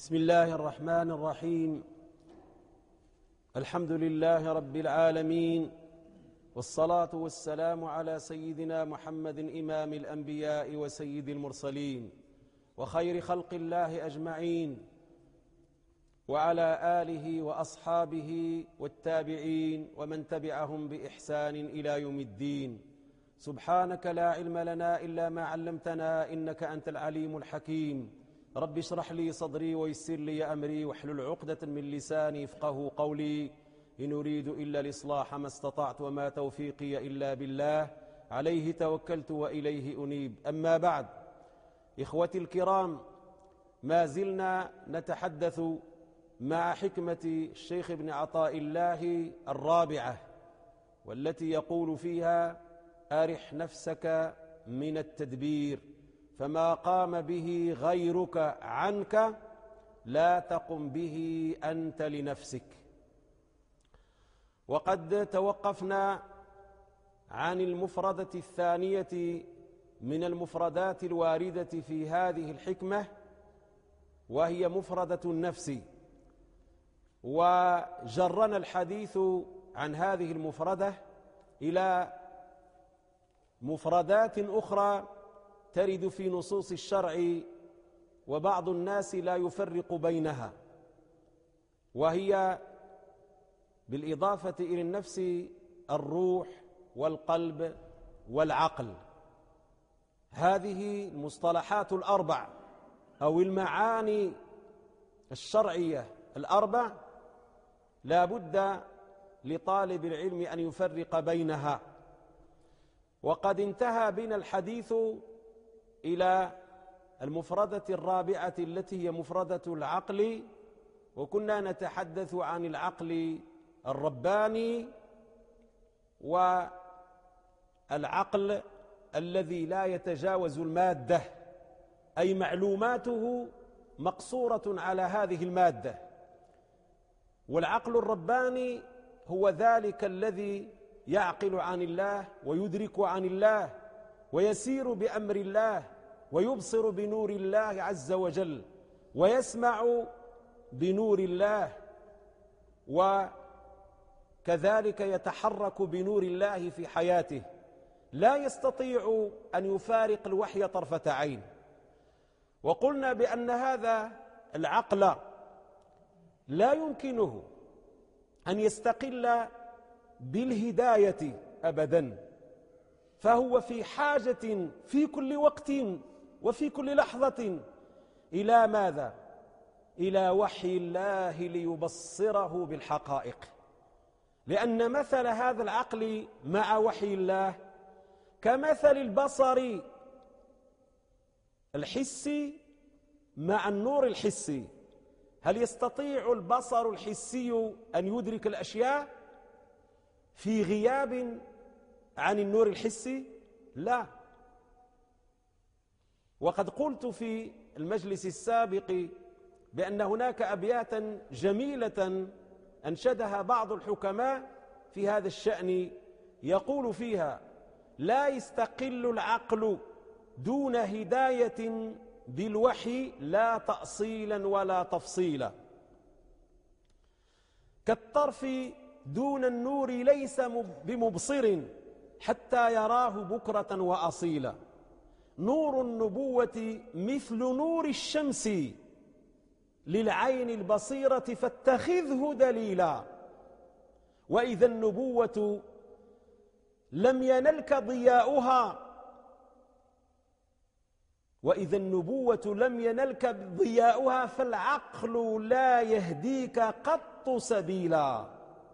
بسم الله الرحمن الرحيم. الحمد لله رب العالمين، والصلاة والسلام على سيدنا محمد إمام الأنبياء وسيد المرسلين وخير خلق الله أجمعين، وعلى آله وأصحابه والتابعين ومن تبعهم بإحسان إلى يوم الدين. سبحانك لا علم لنا إلا ما علمتنا إنك أنت العليم الحكيم. رب اشرح لي صدري ويسر لي أمري واحلل عقدة من لساني يفقهوا قولي. إن أريد إلا الإصلاح ما استطعت وما توفيقي إلا بالله، عليه توكلت وإليه أنيب. أما بعد، إخوتي الكرام، ما زلنا نتحدث مع حكمة الشيخ ابن عطاء الله الرابعة، والتي يقول فيها: أرح نفسك من التدبير، فما قام به غيرك عنك لا تقم به أنت لنفسك. وقد توقفنا عن المفردة الثانية من المفردات الواردة في هذه الحكمة، وهي مفردة النفس، وجرنا الحديث عن هذه المفردة إلى مفردات أخرى ترد في نصوص الشرع، وبعض الناس لا يفرق بينها، وهي بالإضافة إلى النفس الروح والقلب والعقل. هذه المصطلحات الأربع أو المعاني الشرعية الأربع لا بد لطالب العلم أن يفرق بينها. وقد انتهى بنا الحديث إلى المفردة الرابعة التي هي مفردة العقل، وكنا نتحدث عن العقل الرباني والعقل الذي لا يتجاوز المادة، أي معلوماته مقصورة على هذه المادة. والعقل الرباني هو ذلك الذي يعقل عن الله ويدرك عن الله ويسير بأمر الله ويبصر بنور الله عز وجل ويسمع بنور الله، وكذلك يتحرك بنور الله في حياته، لا يستطيع أن يفارق الوحي طرفة عين. وقلنا بأن هذا العقل لا يمكنه أن يستقل بالهداية أبداً، فهو في حاجة في كل وقت وفي كل لحظة إلى ماذا؟ إلى وحي الله ليبصره بالحقائق. لأن مثل هذا العقل مع وحي الله كمثل البصر الحسي مع النور الحسي. هل يستطيع البصر الحسي أن يدرك الأشياء في غياب عن النور الحسي؟ لا. وقد قلت في المجلس السابق بأن هناك أبياتا جميلة أنشدها بعض الحكماء في هذا الشأن، يقول فيها: لا يستقل العقل دون هداية بالوحي لا تأصيلا ولا تفصيلا، كالطرف دون النور ليس بمبصر حتى يراه بكرة وأصيلا. نور النبوة مثل نور الشمس للعين البصيرة فاتخذه دليلا، وإذا النبوة لم ينلك ضياؤها فالعقل لا يهديك قط سبيلا.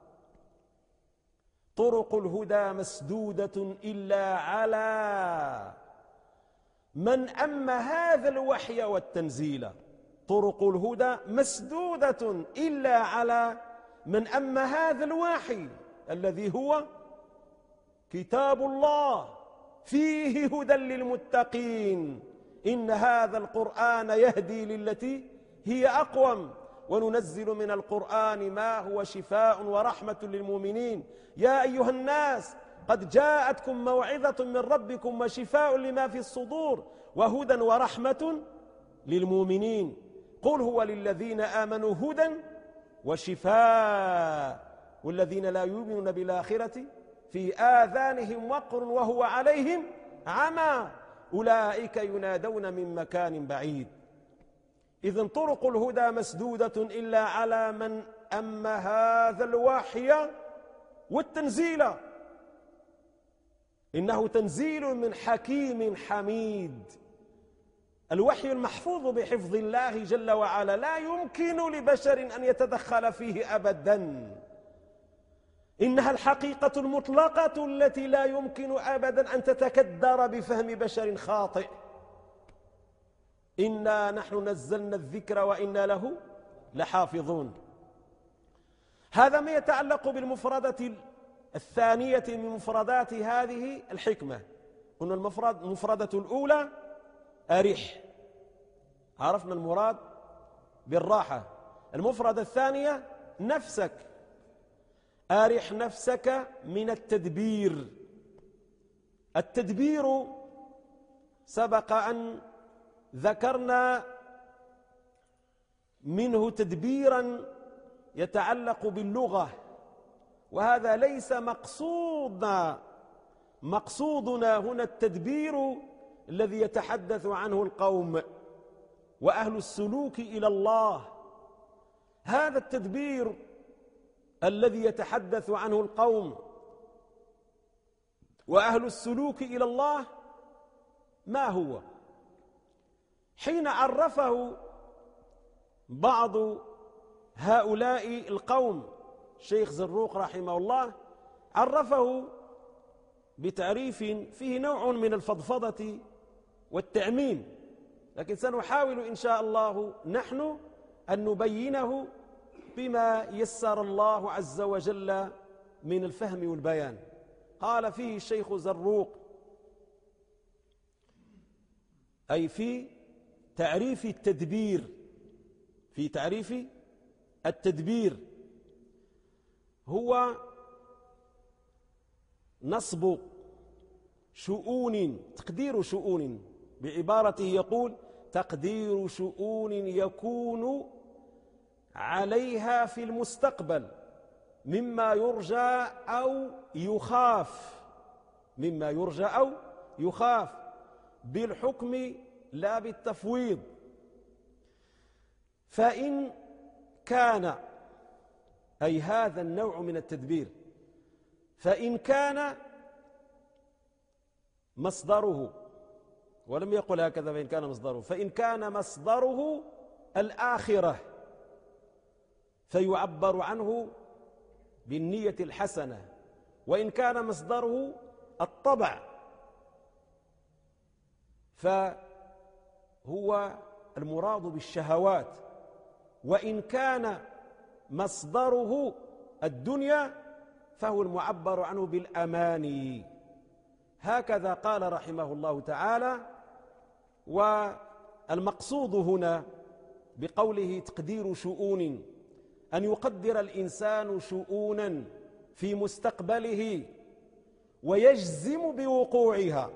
طرق الهدى مسدودة إلا على من أم هذا الوحي والتنزيل. طرق الهدى مسدودة إلا على من أم هذا الوحي الذي هو كتاب الله، فيه هدى للمتقين. إن هذا القرآن يهدي للتي هي أقوم، وننزل من القرآن ما هو شفاء ورحمة للمؤمنين. يا أيها الناس قد جاءتكم موعظة من ربكم وشفاء لما في الصدور وهدى ورحمة للمؤمنين. قل هو للذين آمنوا هدى وشفاء والذين لا يؤمنون بالآخرة في آذانهم وقر وهو عليهم عمى أولئك ينادون من مكان بعيد. إذن طرق الهدى مسدودة إلا على من أم هذا الوحي والتنزيل، إنه تنزيل من حكيم حميد. الوحي المحفوظ بحفظ الله جل وعلا لا يمكن لبشر أن يتدخل فيه أبدا، إنها الحقيقة المطلقة التي لا يمكن أبدا أن تتكدر بفهم بشر خاطئ. إنا نحن نزلنا الذكر وإنا له لحافظون. هذا ما يتعلق بالمفردة الثانية من مفردات هذه الحكمة. قلنا المفردة الأولى أرح، عرفنا المراد بالراحة. المفردة الثانية نفسك، أرح نفسك من التدبير. التدبير سبق أن ذكرنا منه تدبيرا يتعلق باللغة، وهذا ليس مقصودنا هنا التدبير الذي يتحدث عنه القوم وأهل السلوك إلى الله. هذا التدبير الذي يتحدث عنه القوم وأهل السلوك إلى الله ما هو؟ حين عرفه بعض هؤلاء القوم، الشيخ زروق رحمه الله عرفه بتعريف فيه نوع من الفضفضة والتعميم، لكن سنحاول إن شاء الله نحن أن نبينه بما يسر الله عز وجل من الفهم والبيان. قال فيه الشيخ زروق، أي في تعريف التدبير، في تعريف التدبير هو نصب شؤون، تقدير شؤون، بعبارته يقول تقدير شؤون يكون عليها في المستقبل مما يرجى أو يخاف، مما يرجى أو يخاف بالحكم لا بالتفويض. فإن كان، أي هذا النوع من التدبير، فإن كان مصدره، ولم يقل هكذا فإن كان مصدره، فإن كان مصدره الآخرة فيعبر عنه بالنية الحسنة، وإن كان مصدره الطبع فهو المراد بالشهوات، وإن كان مصدره الدنيا فهو المعبر عنه بالأماني. هكذا قال رحمه الله تعالى. والمقصود هنا بقوله تقدير شؤون أن يقدر الإنسان شؤونا في مستقبله ويجزم بوقوعها.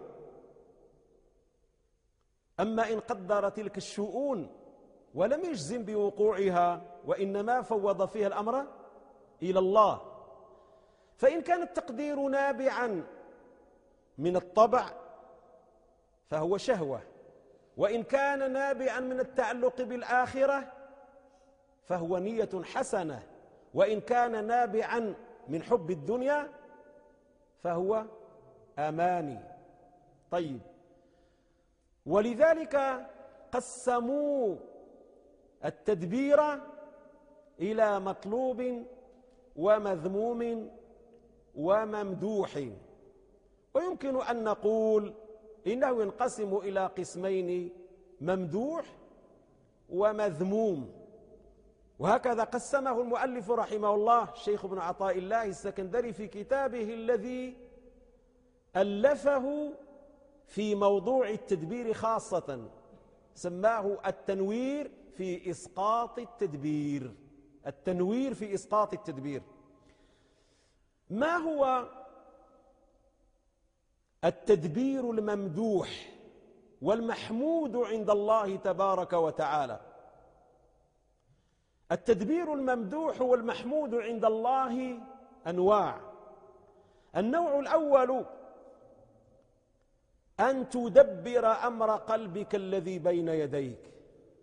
أما إن قدر تلك الشؤون ولم يجزم بوقوعها وإنما فوض فيها الأمر إلى الله، فإن كان التقدير نابعا من الطبع فهو شهوة، وإن كان نابعا من التعلق بالآخرة فهو نية حسنة، وإن كان نابعا من حب الدنيا فهو أماني. طيب، ولذلك قسموا التدبير إلى مطلوب ومذموم وممدوح، ويمكن أن نقول إنه ينقسم إلى قسمين: ممدوح ومذموم. وهكذا قسمه المؤلف رحمه الله الشيخ ابن عطاء الله السكندري في كتابه الذي ألفه في موضوع التدبير خاصة، سماه التنوير في إسقاط التدبير. التنوير في إسقاط التدبير. ما هو التدبير الممدوح والمحمود عند الله تبارك وتعالى؟ التدبير الممدوح والمحمود عند الله أنواع. النوع الأول أن تدبر أمر قلبك الذي بين يديك،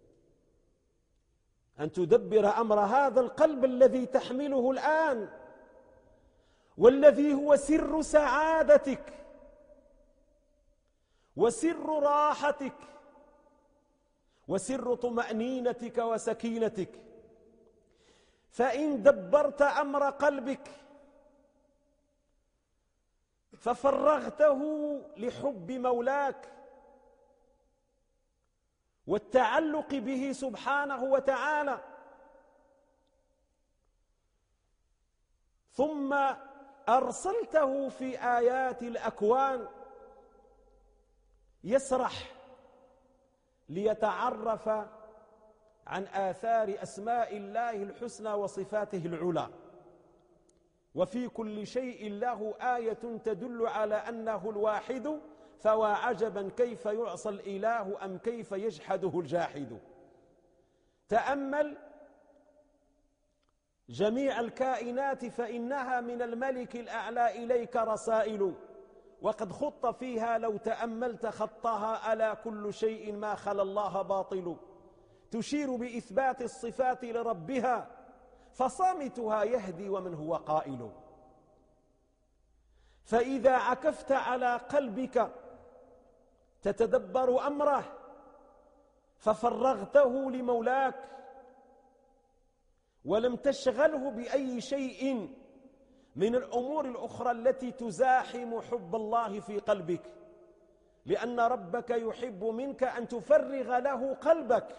أن تدبر أمر هذا القلب الذي تحمله الآن، والذي هو سر سعادتك وسر راحتك وسر طمأنينتك وسكينتك. فإن دبرت أمر قلبك ففرغته لحب مولاك والتعلق به سبحانه وتعالى، ثم أرسلته في آيات الأكوان يسرح ليتعرف عن آثار أسماء الله الحسنى وصفاته العلى، وفي كل شيء له آية تدل على أنه الواحد، فوا عجبا كيف يعصى الإله أم كيف يجحده الجاحد. تأمل جميع الكائنات فإنها من الملك الأعلى إليك رسائل، وقد خط فيها لو تأملت خطها ألا كل شيء ما خلا الله باطل، تشير بإثبات الصفات لربها فصامتها يهدي ومن هو قائل. فإذا عكفت على قلبك تتدبر أمره ففرغته لمولاك ولم تشغله بأي شيء من الأمور الأخرى التي تزاحم حب الله في قلبك، لأن ربك يحب منك أن تفرغ له قلبك،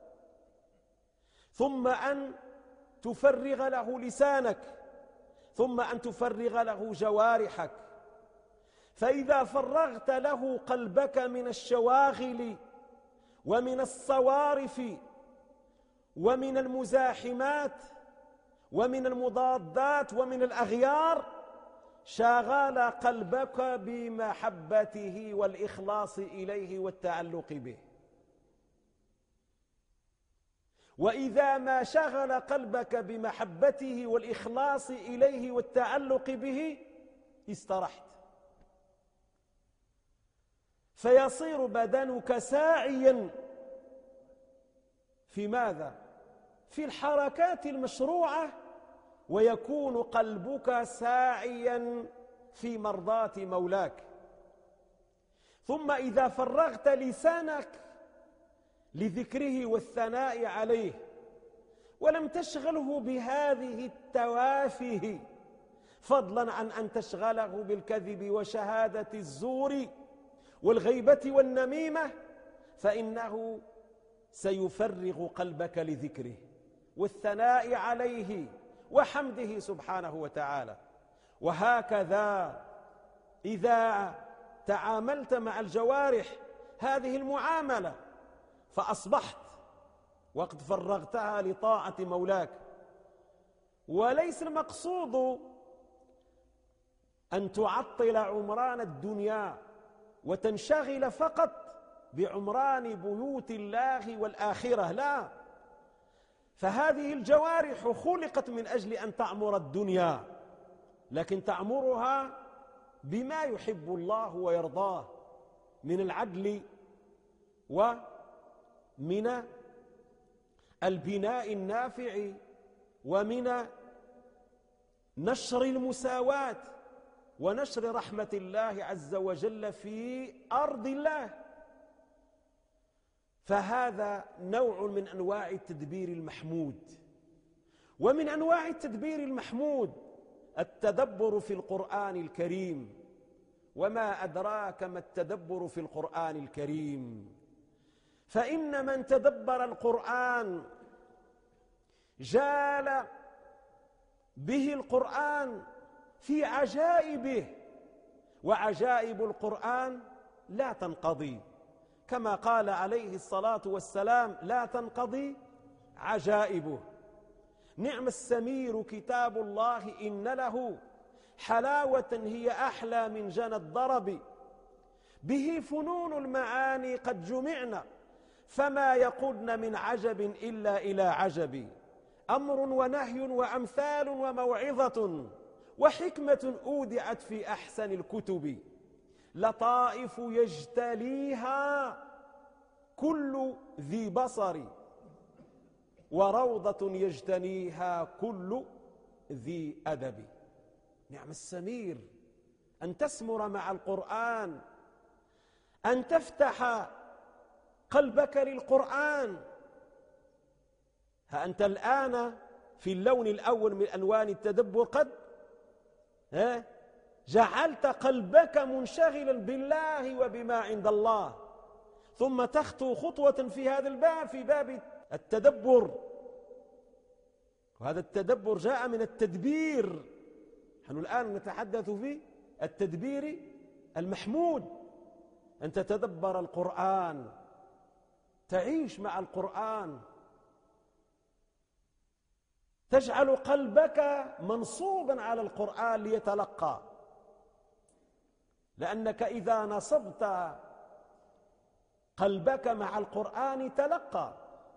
ثم أن تفرغ له لسانك، ثم أن تفرغ له جوارحك. فإذا فرغت له قلبك من الشواغل ومن الصوارف ومن المزاحمات ومن المضادات ومن الأغيار، شغل قلبك بمحبته والإخلاص إليه والتعلق به. وإذا ما شغل قلبك بمحبته والإخلاص إليه والتعلق به استرحت، فيصير بدنك ساعيا في ماذا؟ في الحركات المشروعة، ويكون قلبك ساعيا في مرضاة مولاك. ثم إذا فرغت لسانك لذكره والثناء عليه ولم تشغله بهذه التوافه، فضلا عن أن تشغله بالكذب وشهادة الزور والغيبة والنميمة، فإنه سيفرغ قلبك لذكره والثناء عليه وحمده سبحانه وتعالى. وهكذا إذا تعاملت مع الجوارح هذه المعاملة فأصبحت وقد فرغتها لطاعة مولاك. وليس المقصود أن تعطل عمران الدنيا وتنشغل فقط بعمران بيوت الله والآخرة، لا، فهذه الجوارح خلقت من أجل أن تعمر الدنيا، لكن تعمرها بما يحب الله ويرضاه من العدل ومن البناء النافع ومن نشر المساواة ونشر رحمة الله عز وجل في أرض الله. فهذا نوع من أنواع التدبير المحمود. ومن أنواع التدبير المحمود التدبر في القرآن الكريم. وما أدراك ما التدبر في القرآن الكريم؟ فإن من تدبر القرآن جال به القرآن في عجائبه، وعجائب القرآن لا تنقضي، كما قال عليه الصلاة والسلام: لا تنقضي عجائبه. نعم السمير كتاب الله إن له حلاوة هي أحلى من جنى الضرب، به فنون المعاني قد جمعنا، فما يقودن من عجب إلا إلى عجب. أمر ونهي وأمثال وموعظة وحكمة أودعت في أحسن الكتب، لطائف يجتليها كل ذي بصر، وروضة يجتنيها كل ذي أدب. نعم السمير أن تسمر مع القرآن، أن تفتح قلبك للقرآن. ها أنت الآن في اللون الأول من ألوان التدبر قد جعلت قلبك منشغلا بالله وبما عند الله، ثم تخطو خطوة في هذا الباب، في باب التدبر. وهذا التدبر جاء من التدبير. نحن الآن نتحدث في التدبير المحمود، أن تتدبر القرآن، تعيش مع القرآن، تجعل قلبك منصوبا على القرآن ليتلقى. لأنك إذا نصبت قلبك مع القرآن تلقى،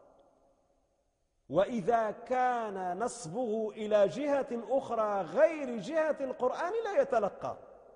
وإذا كان نصبه إلى جهة أخرى غير جهة القرآن لا يتلقى.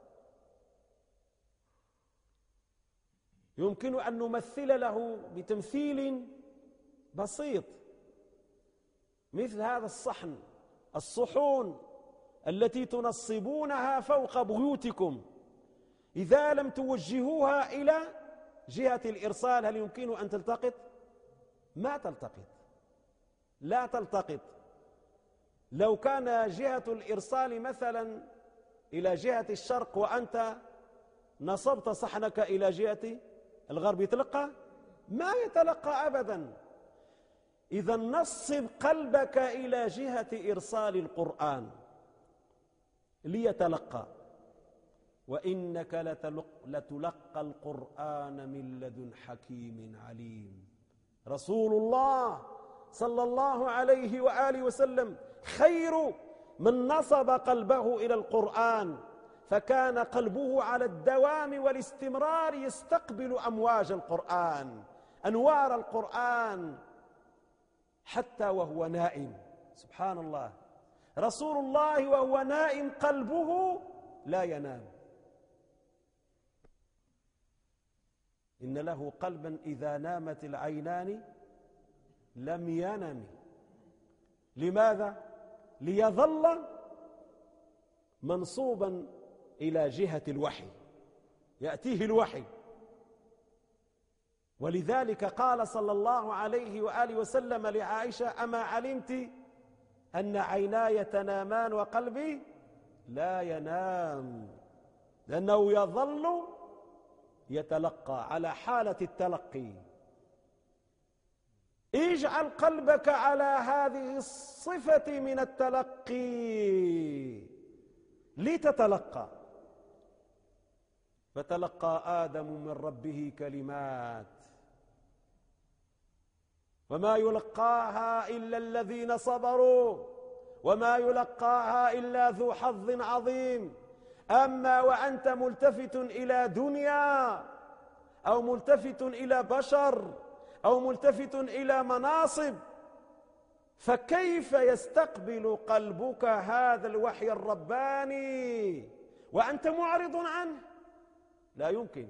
يمكن أن نمثل له بتمثيل بسيط، مثل هذا الصحن، الصحون التي تنصبونها فوق بيوتكم، إذا لم توجهوها إلى جهة الإرسال هل يمكن أن تلتقط؟ ما تلتقط، لا تلتقط. لو كان جهة الإرسال مثلا إلى جهة الشرق وأنت نصبت صحنك إلى جهة الغرب يتلقى؟ ما يتلقى أبدا. إذا نصب قلبك إلى جهة إرسال القرآن ليتلقى. وإنك لتلقى القرآن من لدن حكيم عليم. رسول الله صلى الله عليه وآله وسلم خير من نصب قلبه إلى القرآن، فكان قلبه على الدوام والاستمرار يستقبل أمواج القرآن، أنوار القرآن، حتى وهو نائم. سبحان الله، رسول الله وهو نائم قلبه لا ينام. إن له قلبا إذا نامت العينان لم ينم. لماذا؟ ليظل منصوبا إلى جهة الوحي، يأتيه الوحي. ولذلك قال صلى الله عليه وآله وسلم لعائشة: أما علمت أن عيناي تنامان وقلبي لا ينام؟ لأنه يظل يتلقى على حالة التلقي. اجعل قلبك على هذه الصفة من التلقي لتتلقى. فتلقى آدم من ربه كلمات وما يلقاها إلا الذين صبروا وما يلقاها إلا ذو حظ عظيم. أما وأنت ملتفت إلى دنيا أو ملتفت إلى بشر أو ملتفت إلى مناصب، فكيف يستقبل قلبك هذا الوحي الرباني وأنت معرض عنه؟ لا يمكن.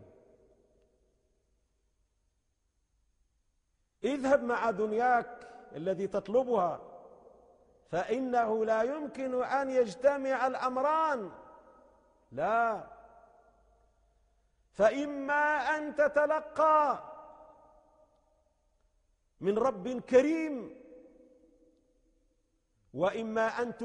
اذهب مع دنياك الذي تطلبها، فإنه لا يمكن أن يجتمع الأمران، لا. فإما أن تتلقى من رب كريم، وإما أن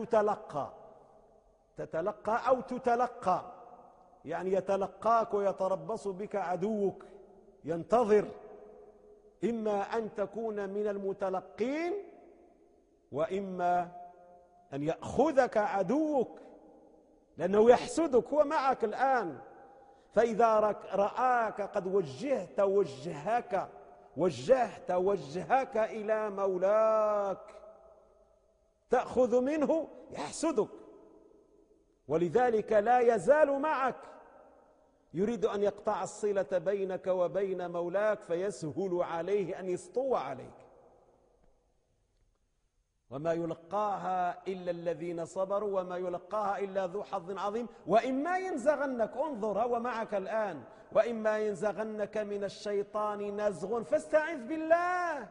تتلقى أو تتلقى، يعني يتلقاك ويتربص بك عدوك ينتظر. إما أن تكون من المتلقين، وإما أن يأخذك عدوك، لأنه يحسدك، هو معك الآن. فإذا رآك قد وجهت وجهك إلى مولاك تأخذ منه، يحسدك. ولذلك لا يزال معك، يريد أن يقطع الصلة بينك وبين مولاك، فيسهل عليه أن يسطو عليك. وما يلقاها إلا الذين صبروا وما يلقاها إلا ذو حظ عظيم. وإما ينزغنك، انظر هو معك الآن، وإما ينزغنك من الشيطان نزغ فاستعذ بالله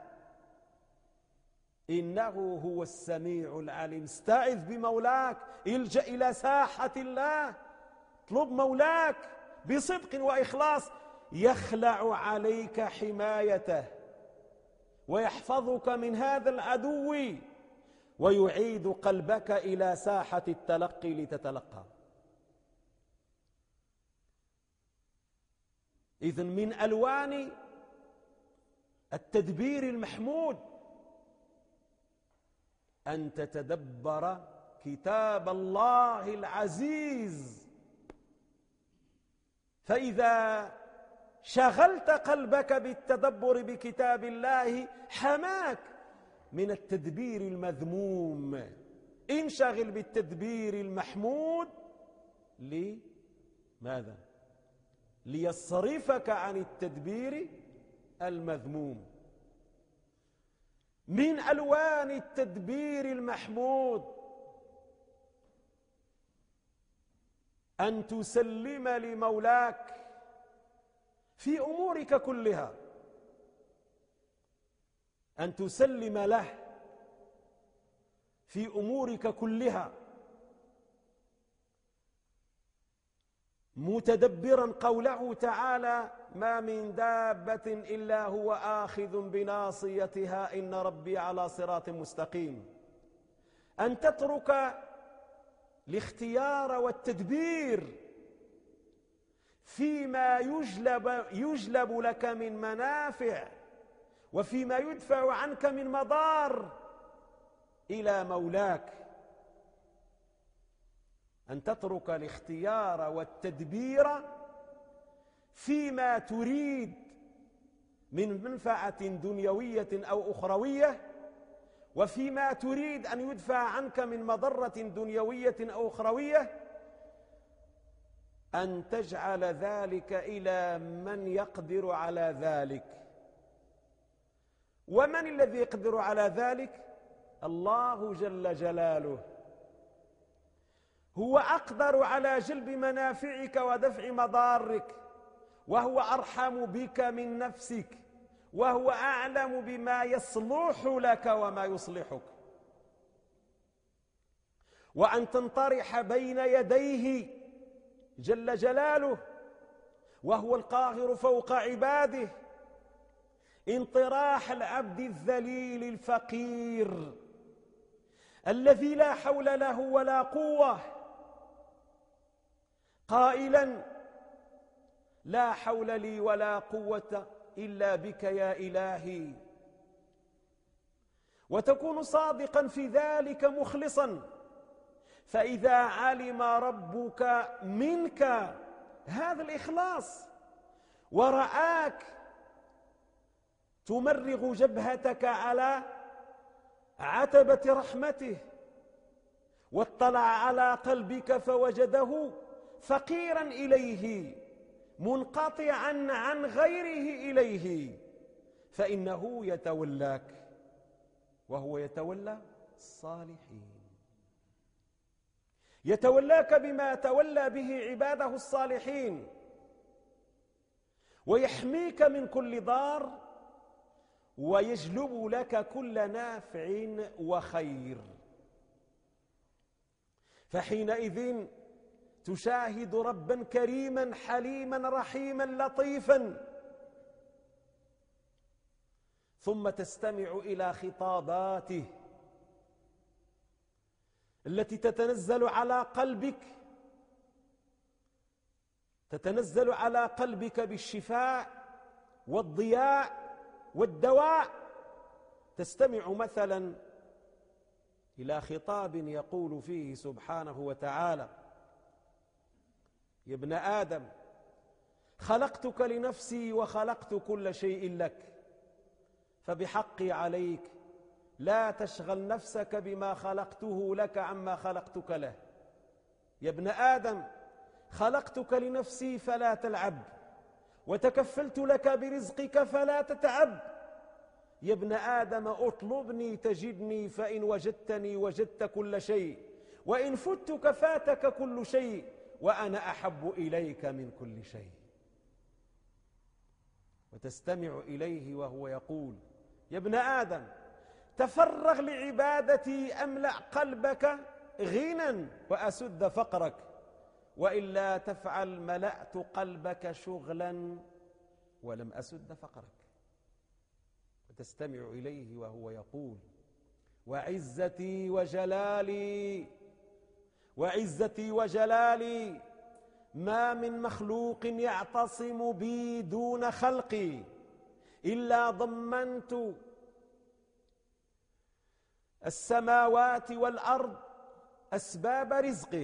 إنه هو السميع العليم. استعذ بمولاك، الجأ إلى ساحة الله، اطلب مولاك بصدق وإخلاص يخلع عليك حمايته ويحفظك من هذا العدو ويعيد قلبك إلى ساحة التلقي لتتلقى. إذن من ألوان التدبير المحمود أن تتدبر كتاب الله العزيز، فإذا شغلت قلبك بالتدبر بكتاب الله حماك من التدبير المذموم. انشغل بالتدبير المحمود. لماذا؟ ليصرفك عن التدبير المذموم. من ألوان التدبير المحمود أن تسلم لمولاك في أمورك كلها، أن تسلم له في أمورك كلها، متدبرا قوله تعالى: ما من دابة إلا هو آخذ بناصيتها إن ربي على صراط مستقيم. أن تترك الاختيار والتدبير فيما يجلب لك من منافع وفيما يدفع عنك من مضار إلى مولاك. أن تترك الاختيار والتدبير فيما تريد من منفعة دنيوية أو أخروية، وفيما تريد أن يدفع عنك من مضرة دنيوية أو أخروية، أن تجعل ذلك إلى من يقدر على ذلك. ومن الذي يقدر على ذلك؟ الله جل جلاله، هو أقدر على جلب منافعك ودفع مضارك، وهو أرحم بك من نفسك، وهو أعلم بما يصلح لك وما يصلحك. وأن تنطرح بين يديه جل جلاله وهو القاهر فوق عباده انطراح العبد الذليل الفقير الذي لا حول له ولا قوة، قائلا: لا حول لي ولا قوة إلا بك يا إلهي. وتكون صادقا في ذلك مخلصا، فإذا علم ربك منك هذا الإخلاص ورآك تمرغ جبهتك على عتبة رحمته، واطلع على قلبك فوجده فقيرا إليه منقطعا عن غيره إليه، فإنه يتولاك وهو يتولى الصالحين. يتولاك بما تولى به عباده الصالحين، ويحميك من كل ضار، ويجلب لك كل نافع وخير. فحينئذ تشاهد ربا كريما حليما رحيما لطيفا، ثم تستمع إلى خطاباته التي تتنزل على قلبك بالشفاء والضياء والدواء. تستمع مثلا إلى خطاب يقول فيه سبحانه وتعالى: يا ابن آدم، خلقتك لنفسي وخلقت كل شيء لك، فبحقي عليك لا تشغل نفسك بما خلقته لك عما خلقتك له. يا ابن آدم، خلقتك لنفسي فلا تلعب، وتكفلت لك برزقك فلا تتعب، يا ابن آدم اطلبني تجدني، فإن وجدتني وجدت كل شيء، وإن فتك فاتك كل شيء، وأنا أحب إليك من كل شيء. وتستمع إليه وهو يقول: يا ابن آدم تفرغ لعبادتي أملأ قلبك غنى وأسد فقرك، وإلا تفعل ملأت قلبك شغلا ولم أسد فقرك. وتستمع إليه وهو يقول: وعزتي وجلالي، وعزتي وجلالي ما من مخلوق يعتصم بي دون خلقي إلا ضمنت السماوات والأرض أسباب رزقه،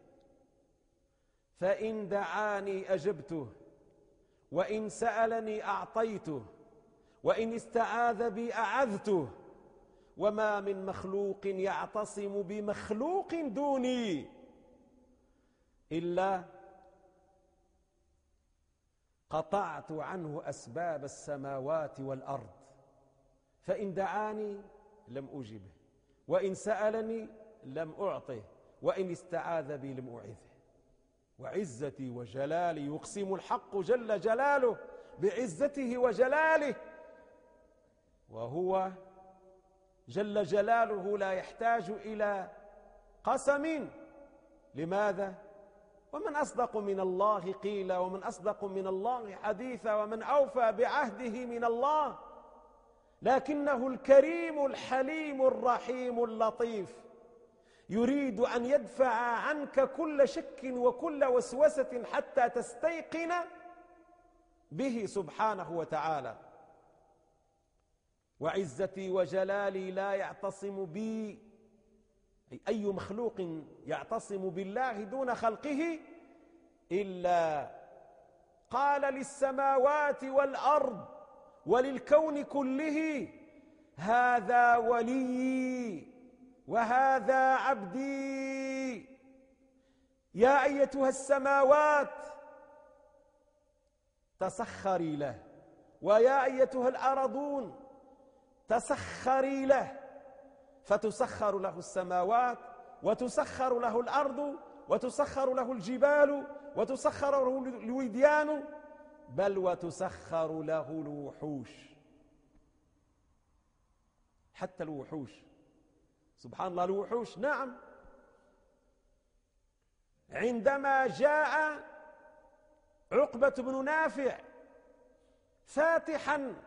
فإن دعاني أجبته، وإن سألني أعطيته، وإن استعاذ بي أعذته، وما من مخلوق يعتصم بمخلوق دوني إلا قطعت عنه أسباب السماوات والأرض، فإن دعاني لم أجبه، وإن سألني لم أعطه، وإن استعاذ بي لم أعذه. وعزتي وجلالي، يقسم الحق جل جلاله بعزته وجلاله، وهو جل جلاله لا يحتاج إلى قسم. لماذا؟ ومن أصدق من الله قيلا، ومن أصدق من الله حديثا، ومن أوفى بعهده من الله. لكنه الكريم الحليم الرحيم اللطيف، يريد أن يدفع عنك كل شك وكل وسوسة حتى تستيقن به سبحانه وتعالى. وعزتي وجلالي لا يعتصم بي أي مخلوق يعتصم بالله دون خلقه إلا قال للسماوات والأرض وللكون كله: هذا وليي وهذا عبدي. يا أيتها السماوات تسخري له، ويا أيتها الأرضون تسخري له. فتسخر له السماوات، وتسخر له الأرض، وتسخر له الجبال، وتسخر له الوديان، بل وتسخر له الوحوش. حتى الوحوش، سبحان الله، الوحوش. نعم، عندما جاء عقبة بن نافع فاتحا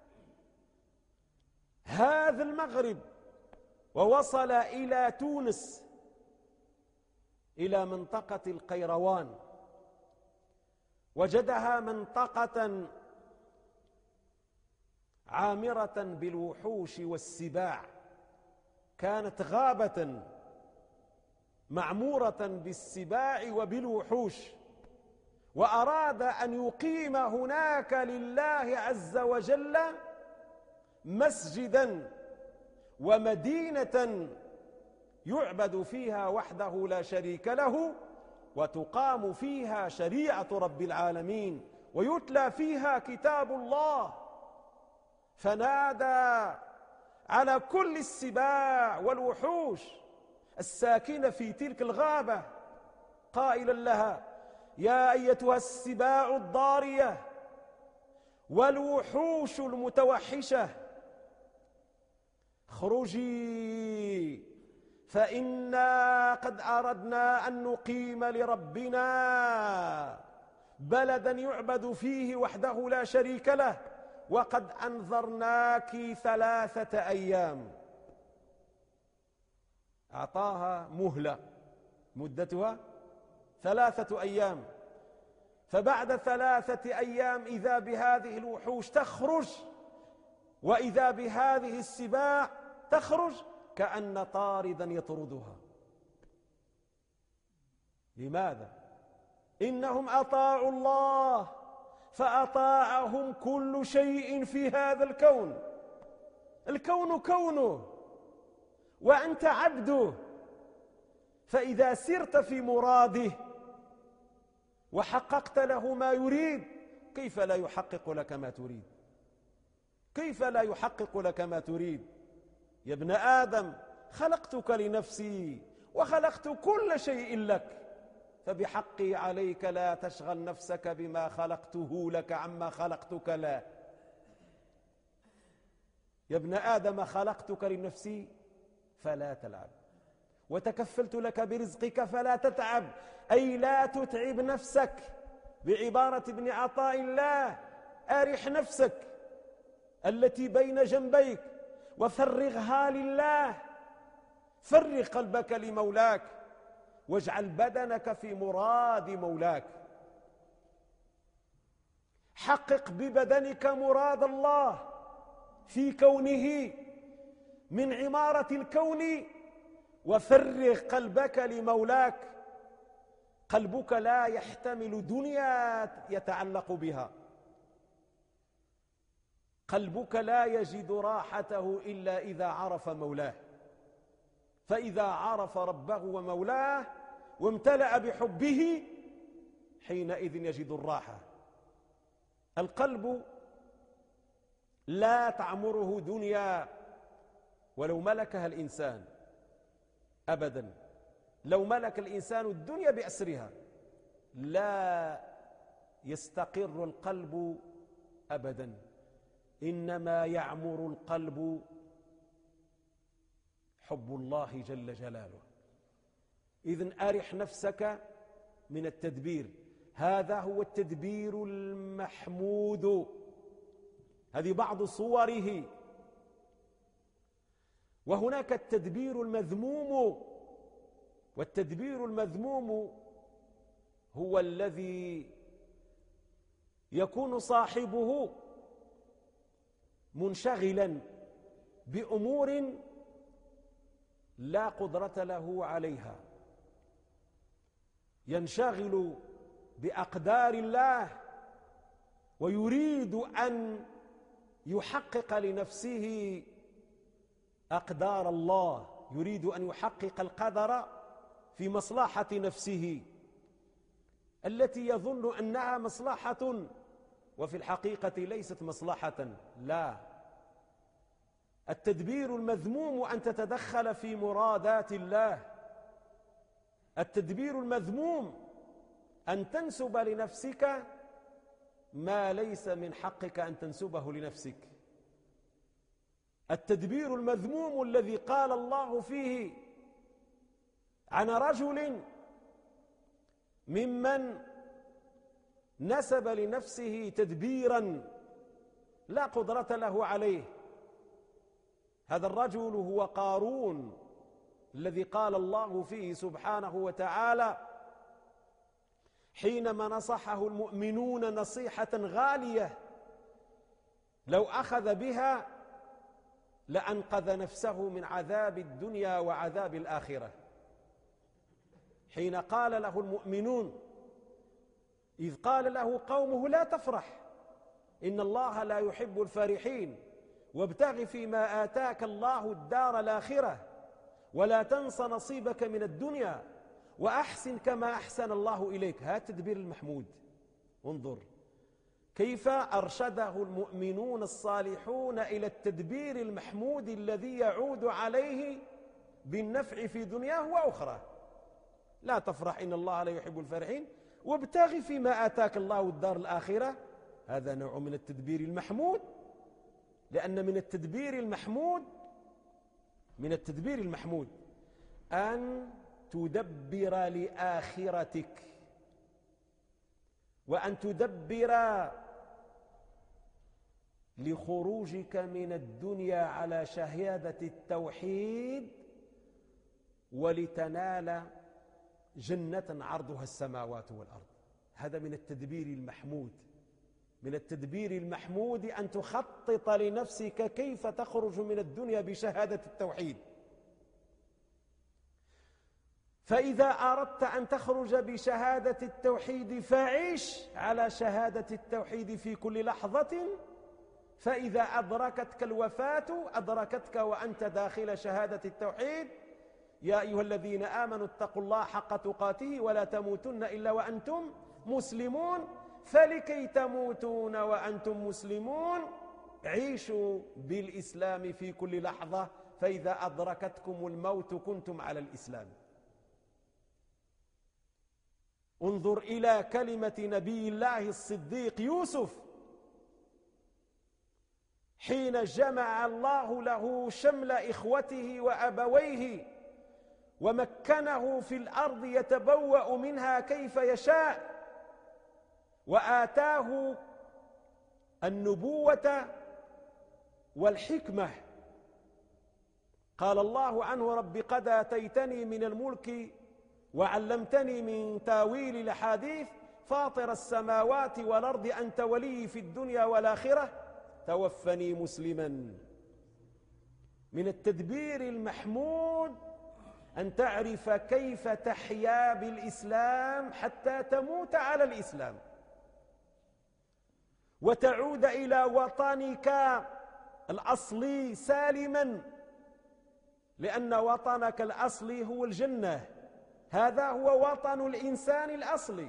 هذا المغرب ووصل إلى تونس، إلى منطقة القيروان، وجدها منطقة عامرة بالوحوش والسباع، كانت غابة معمورة بالسباع وبالوحوش، وأراد أن يقيم هناك لله عز وجل مسجدا ومدينة يعبد فيها وحده لا شريك له، وتقام فيها شريعة رب العالمين، ويتلى فيها كتاب الله. فنادى على كل السباع والوحوش الساكنة في تلك الغابة قائلا لها: يا أيتها السباع الضارية والوحوش المتوحشة، اخرجي، فإنا قد أردنا أن نقيم لربنا بلدا يعبد فيه وحده لا شريك له، وقد أنذرناك 3 أيام. أعطاها مهلة مدتها 3 أيام. فبعد 3 أيام إذا بهذه الوحوش تخرج، وإذا بهذه السباع تخرج كأن طاردا يطردها. لماذا؟ إنهم أطاعوا الله فأطاعهم كل شيء في هذا الكون. الكون كونه وأنت عبده، فإذا سرت في مراده وحققت له ما يريد، كيف لا يحقق لك ما تريد؟ كيف لا يحقق لك ما تريد؟ يا ابن آدم خلقتك لنفسي وخلقت كل شيء لك، فبحقي عليك لا تشغل نفسك بما خلقته لك عما خلقتك له. يا ابن آدم خلقتك لنفسي فلا تلعب، وتكفلت لك برزقك فلا تتعب، أي لا تتعب نفسك. بعبارة ابن عطاء الله: أرح نفسك التي بين جنبيك وفرغها لله، فرغ قلبك لمولاك واجعل بدنك في مراد مولاك. حقق ببدنك مراد الله في كونه من عمارة الكون، وفرغ قلبك لمولاك. قلبك لا يحتمل دنيا يتعلق بها، قلبك لا يجد راحته إلا إذا عرف مولاه، فإذا عرف ربه ومولاه وامتلأ بحبه حينئذ يجد الراحة. القلب لا تعمره دنيا ولو ملكها الإنسان أبدا. لو ملك الإنسان الدنيا بأسرها لا يستقر القلب أبدا، إنما يعمر القلب حب الله جل جلاله. إذن أرح نفسك من التدبير، هذا هو التدبير المحمود، هذه بعض صوره. وهناك التدبير المذموم، والتدبير المذموم هو الذي يكون صاحبه منشغلا بأمور لا قدرة له عليها، ينشغل بأقدار الله ويريد أن يحقق لنفسه أقدار الله، يريد أن يحقق القدر في مصلحة نفسه التي يظن أنها مصلحة، وفي الحقيقة ليست مصلحة. لا، التدبير المذموم أن تتدخل في مرادات الله، التدبير المذموم أن تنسب لنفسك ما ليس من حقك أن تنسبه لنفسك. التدبير المذموم الذي قال الله فيه عن رجل ممن نسب لنفسه تدبيرا لا قدرة له عليه، هذا الرجل هو قارون الذي قال الله فيه سبحانه وتعالى حينما نصحه المؤمنون نصيحة غالية لو أخذ بها لأنقذ نفسه من عذاب الدنيا وعذاب الآخرة. حين قال له المؤمنون، إذ قال له قومه: لا تفرح إن الله لا يحب الفرحين، وابتغ فيما آتاك الله الدار الآخرة ولا تنس نصيبك من الدنيا وأحسن كما أحسن الله إليك. هذا التدبير المحمود. انظر كيف أرشده المؤمنون الصالحون إلى التدبير المحمود الذي يعود عليه بالنفع في دنياه وأخرى. لا تفرح إن الله لا يحب الفرحين وابتغ فيما آتاك الله الدار الآخرة. هذا نوع من التدبير المحمود، لأن من التدبير المحمود أن تدبر لآخرتك، وأن تدبر لخروجك من الدنيا على شهادة التوحيد ولتنال جنة عرضها السماوات والأرض. هذا من التدبير المحمود. من التدبير المحمود أن تخطط لنفسك كيف تخرج من الدنيا بشهادة التوحيد. فإذا أردت أن تخرج بشهادة التوحيد فعيش على شهادة التوحيد في كل لحظة، فإذا أدركتك الوفاة أدركتك وأنت داخل شهادة التوحيد. يا أيها الذين آمنوا اتقوا الله حق تقاته ولا تموتن إلا وأنتم مسلمون، فلكي تموتون وأنتم مسلمون عيشوا بالإسلام في كل لحظة، فإذا أدركتكم الموت كنتم على الإسلام. انظر إلى كلمة نبي الله الصديق يوسف حين جمع الله له شمل إخوته وأبويه ومكنه في الأرض يتبوأ منها كيف يشاء، وآتاه النبوة والحكمة. قال الله عنه: رب قد آتيتني من الملك وعلمتني من تاويل الأحاديث فاطر السماوات والأرض أنت ولي في الدنيا والآخرة توفني مسلما. من التدبير المحمود أن تعرف كيف تحيا بالإسلام حتى تموت على الإسلام وتعود إلى وطنك الأصلي سالما، لأن وطنك الأصلي هو الجنة، هذا هو وطن الإنسان الأصلي.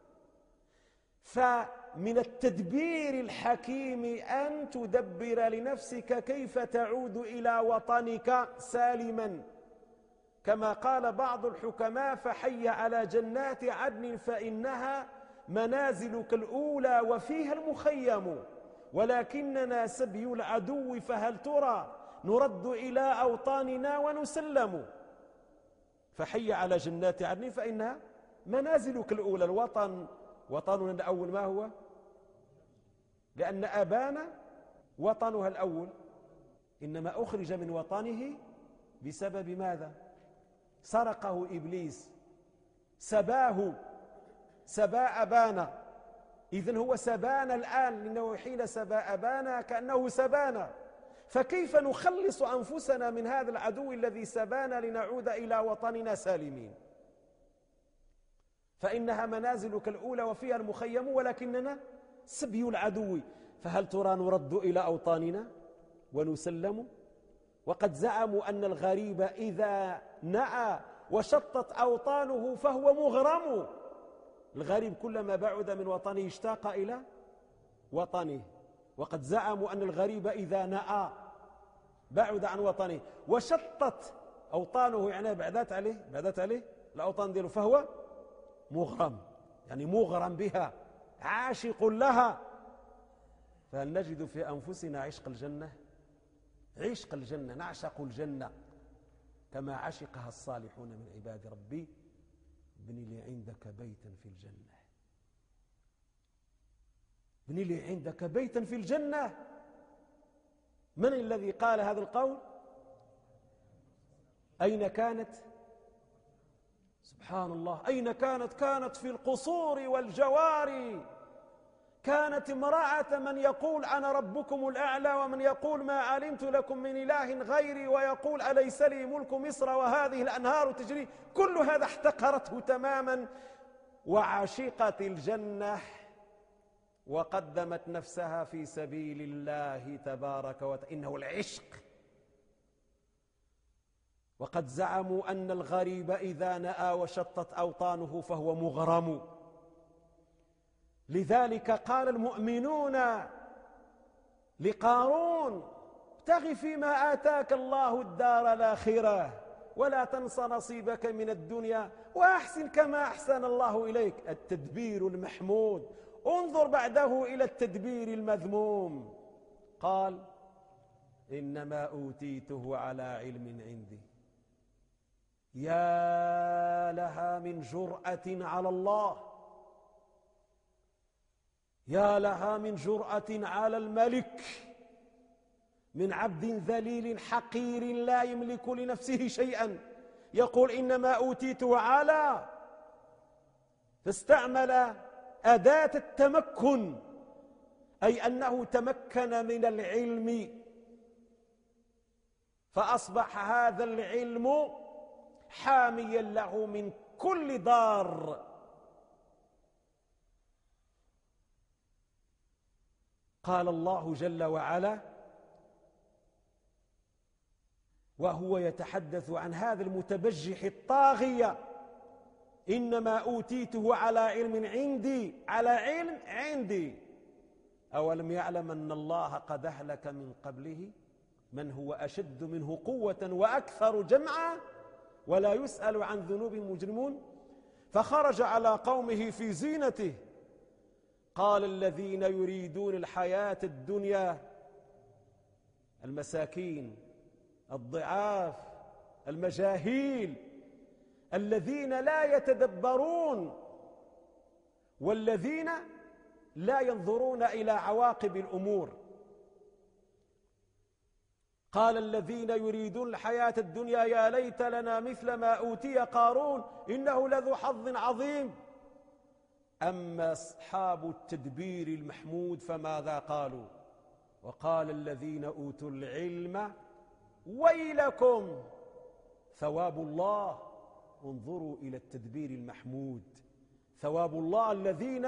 فمن التدبير الحكيم أن تدبر لنفسك كيف تعود إلى وطنك سالما، كما قال بعض الحكماء: فحي على جنات عدن فإنها منازلك الأولى وفيها المخيم، ولكننا سبي العدو فهل ترى نرد إلى أوطاننا ونسلم. فحي على جنات عدن فإنها منازلك الأولى. الوطن وطننا الأول ما هو؟ لأن أبانا وطنها الأول، إنما أخرج من وطنه بسبب ماذا؟ سرقه إبليس، سباه، سبى أبانا. إذن هو سبانا الآن، لأنه حين سبى أبانا كأنه سبانا. فكيف نخلص أنفسنا من هذا العدو الذي سبانا لنعود إلى وطننا سالمين؟ فإنها منازلك الأولى وفيها المخيم، ولكننا سبي العدو، فهل ترى نرد إلى أوطاننا ونسلم؟ وقد زعموا أن الغريب إذا نأى وشطت أوطانه فهو مغرم. الغريب كلما بعد من وطنه اشتاق إلى وطنه، وقد زعموا أن الغريب إذا نأى بعد عن وطنه وشطت أوطانه، يعني بعدت عليه الأوطان دياله، فهو مغرم، يعني مغرم بها، عاشق لها. فهل نجد في أنفسنا عشق الجنة؟ عشق الجنة، نعشق الجنة كما عشقها الصالحون من عباد ربي. ابن لي عندك بيتا في الجنة، ابن لي عندك بيتا في الجنة. من الذي قال هذا القول؟ أين كانت؟ سبحان الله، أين كانت؟ كانت في القصور والجواري. كانت امرأة من يقول أنا ربكم الأعلى، ومن يقول ما علمت لكم من إله غيري، ويقول أليس لي ملك مصر وهذه الأنهار تجري. كل هذا احتقرته تماما، وعشقت الجنة وقدمت نفسها في سبيل الله تبارك وتعالى. إنه العشق. وقد زعموا أن الغريب إذا نأى وشطت أوطانه فهو مغرم. لذلك قال المؤمنون لقارون: ابتغ فيما آتاك الله الدار الآخرة ولا تنس نصيبك من الدنيا وأحسن كما أحسن الله إليك. التدبير المحمود. انظر بعده إلى التدبير المذموم. قال: إنما أوتيته على علم عندي. يا لها من جرأة على الله، يا لها من جرأة على الملك، من عبد ذليل حقير لا يملك لنفسه شيئا يقول إنما أوتيته على، فاستعمل أداة التمكن، أي أنه تمكن من العلم، فأصبح هذا العلم حاميا له من كل ضار. قال الله جل وعلا وهو يتحدث عن هذا المتبجح الطاغية: إنما أوتيته على علم عندي. على علم عندي، أولم يعلم أن الله قد أهلك من قبله من هو أشد منه قوة وأكثر جمعا ولا يسأل عن ذنوب مجرمون. فخرج على قومه في زينته قال الذين يريدون الحياة الدنيا، المساكين، الضعاف، المجاهيل، الذين لا يتدبرون والذين لا ينظرون إلى عواقب الأمور. قال الذين يريدون الحياة الدنيا يا ليت لنا مثل ما أوتي قارون إنه لذو حظ عظيم. أما أصحاب التدبير المحمود فماذا قالوا؟ وقال الذين أوتوا العلم ويلكم ثواب الله. انظروا إلى التدبير المحمود، ثواب الله الذين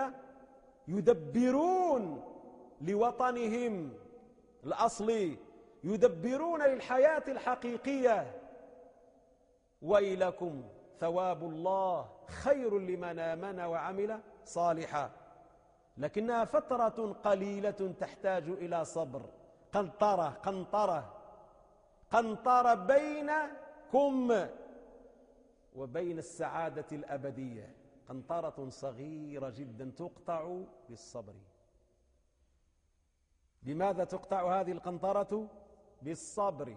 يدبرون لوطنهم الأصلي، يدبرون للحياة الحقيقية. ويلكم ثواب الله خير لمن آمن وعمل صالحا. لكنها فترة قليلة تحتاج إلى صبر، قنطرة بينكم وبين السعادة الأبدية، قنطرة صغيرة جدا تقطع بالصبر. بماذا تقطع هذه القنطرة؟ بالصبر.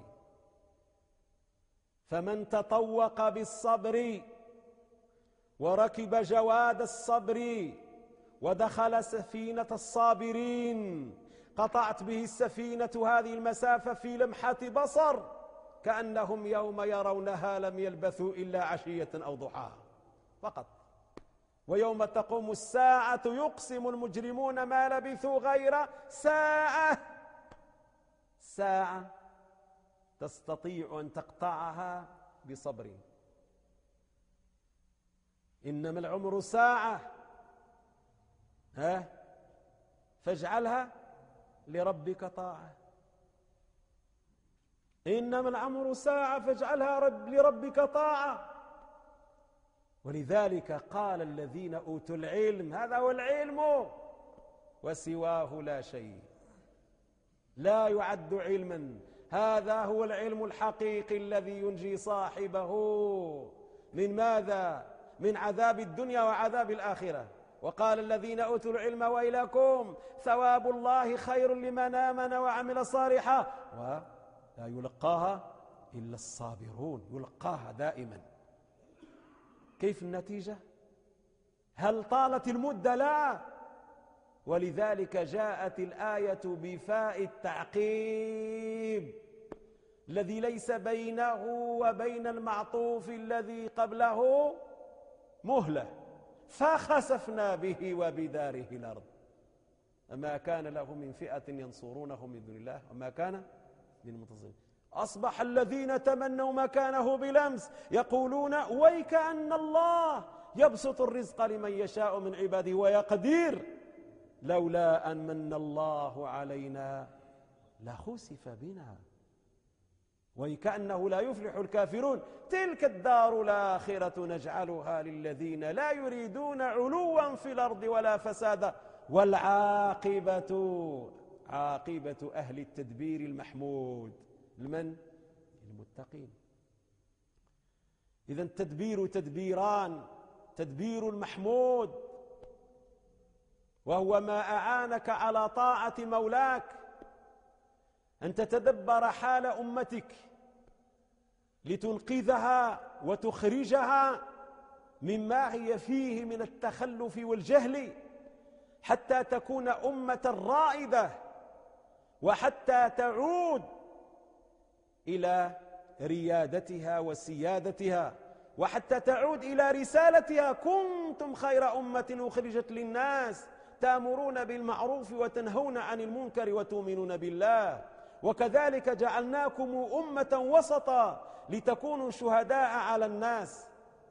فمن تطوق بالصبر وركب جواد الصبر ودخل سفينة الصابرين قطعت به السفينة هذه المسافة في لمحة بصر، كأنهم يوم يرونها لم يلبثوا إلا عشية أو ضحاها فقط. ويوم تقوم الساعة يقسم المجرمون ما لبثوا غير ساعة تستطيع أن تقطعها بصبر. إنما العمر ساعة فاجعلها لربك طاعة. إنما العمر ساعة فاجعلها لربك طاعة. ولذلك قال الذين أوتوا العلم، هذا هو العلم وسواه لا شيء، لا يعد علما. هذا هو العلم الحقيقي الذي ينجي صاحبه من ماذا؟ من عذاب الدنيا وعذاب الآخرة. وقال الذين أوتوا العلم ويلكم ثواب الله خير لمن آمن وعمل صالحا ولا يلقاها إلا الصابرون. يلقاها دائما. كيف النتيجة؟ هل طالت المدة؟ لا. ولذلك جاءت الآية بفاء التعقيب الذي ليس بينه وبين المعطوف الذي قبله مهلة. فخسفنا به وبداره الأرض وما كان له من فئة ينصرونه من دون الله وما كان من المنتصرين. أصبح الذين تمنوا مكانه بالأمس يقولون ويك أن الله يبسط الرزق لمن يشاء من عباده ويقدر لولا أن من الله علينا لخسف بنا وكأنه لا يفلح الكافرون. تلك الدار الآخرة نجعلها للذين لا يريدون علوا في الأرض ولا فسادا والعاقبة عاقبة أهل التدبير المحمود لمن؟ المتقين. إذن التدبير تدبيران: تدبير المحمود وهو ما أعانك على طاعة مولاك، أن تتدبر حال أمتك لتنقذها وتخرجها مما هي فيه من التخلف والجهل حتى تكون أمة رائدة وحتى تعود إلى ريادتها وسيادتها وحتى تعود إلى رسالتها: كنتم خير أمة أخرجت للناس تأمرون بالمعروف وتنهون عن المنكر وتؤمنون بالله وكذلك جعلناكم أمة وسطا لتكونوا شهداء على الناس.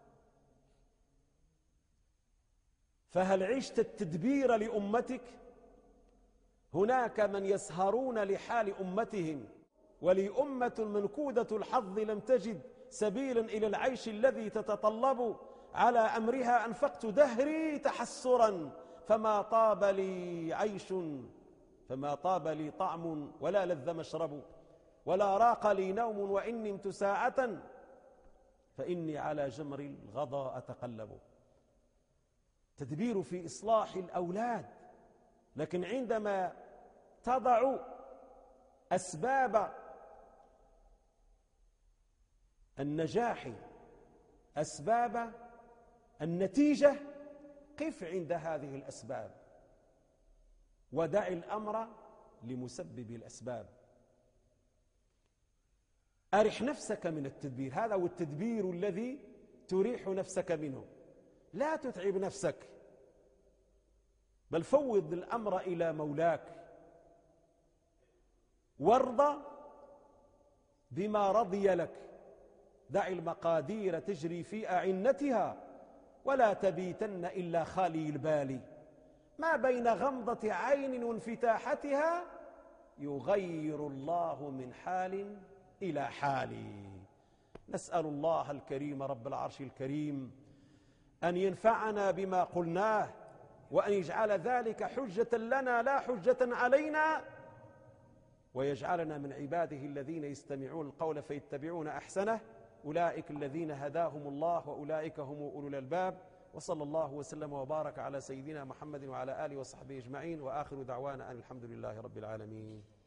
فهل عشت التدبير لأمتك؟ هناك من يسهرون لحال أمتهم، ولأمة منكودة الحظ لم تجد سبيلا إلى العيش الذي تتطلب على أمرها أنفقت دهري تحسرا فما طاب لي عيش فما طاب لي طعم ولا لذ مشرب ولا راق لي نوم وإن نمت ساعة فإني على جمر الغضا أتقلب. تدبير في إصلاح الأولاد، لكن عندما تضع أسباب النجاح، أسباب النتيجة، قف عند هذه الأسباب ودع الأمر لمسبب الأسباب. أرح نفسك من التدبير، هذا هو التدبير الذي تريح نفسك منه. لا تتعب نفسك، بل فوض الأمر إلى مولاك، وارض بما رضي لك. دع المقادير تجري في أعنتها ولا تبيتن إلا خالي البال. ما بين غمضة عين وانفتاحتها يغير الله من حال إلى حال. نسأل الله الكريم رب العرش الكريم أن ينفعنا بما قلناه، وأن يجعل ذلك حجة لنا لا حجة علينا، ويجعلنا من عباده الذين يستمعون القول فيتبعون أحسنه. أولئك الذين هداهم الله وأولئك هم أولو الألباب. وصلى الله وسلم وبارك على سيدنا محمد وعلى آله وصحبه أجمعين، وآخر دعوانا أن الحمد لله رب العالمين.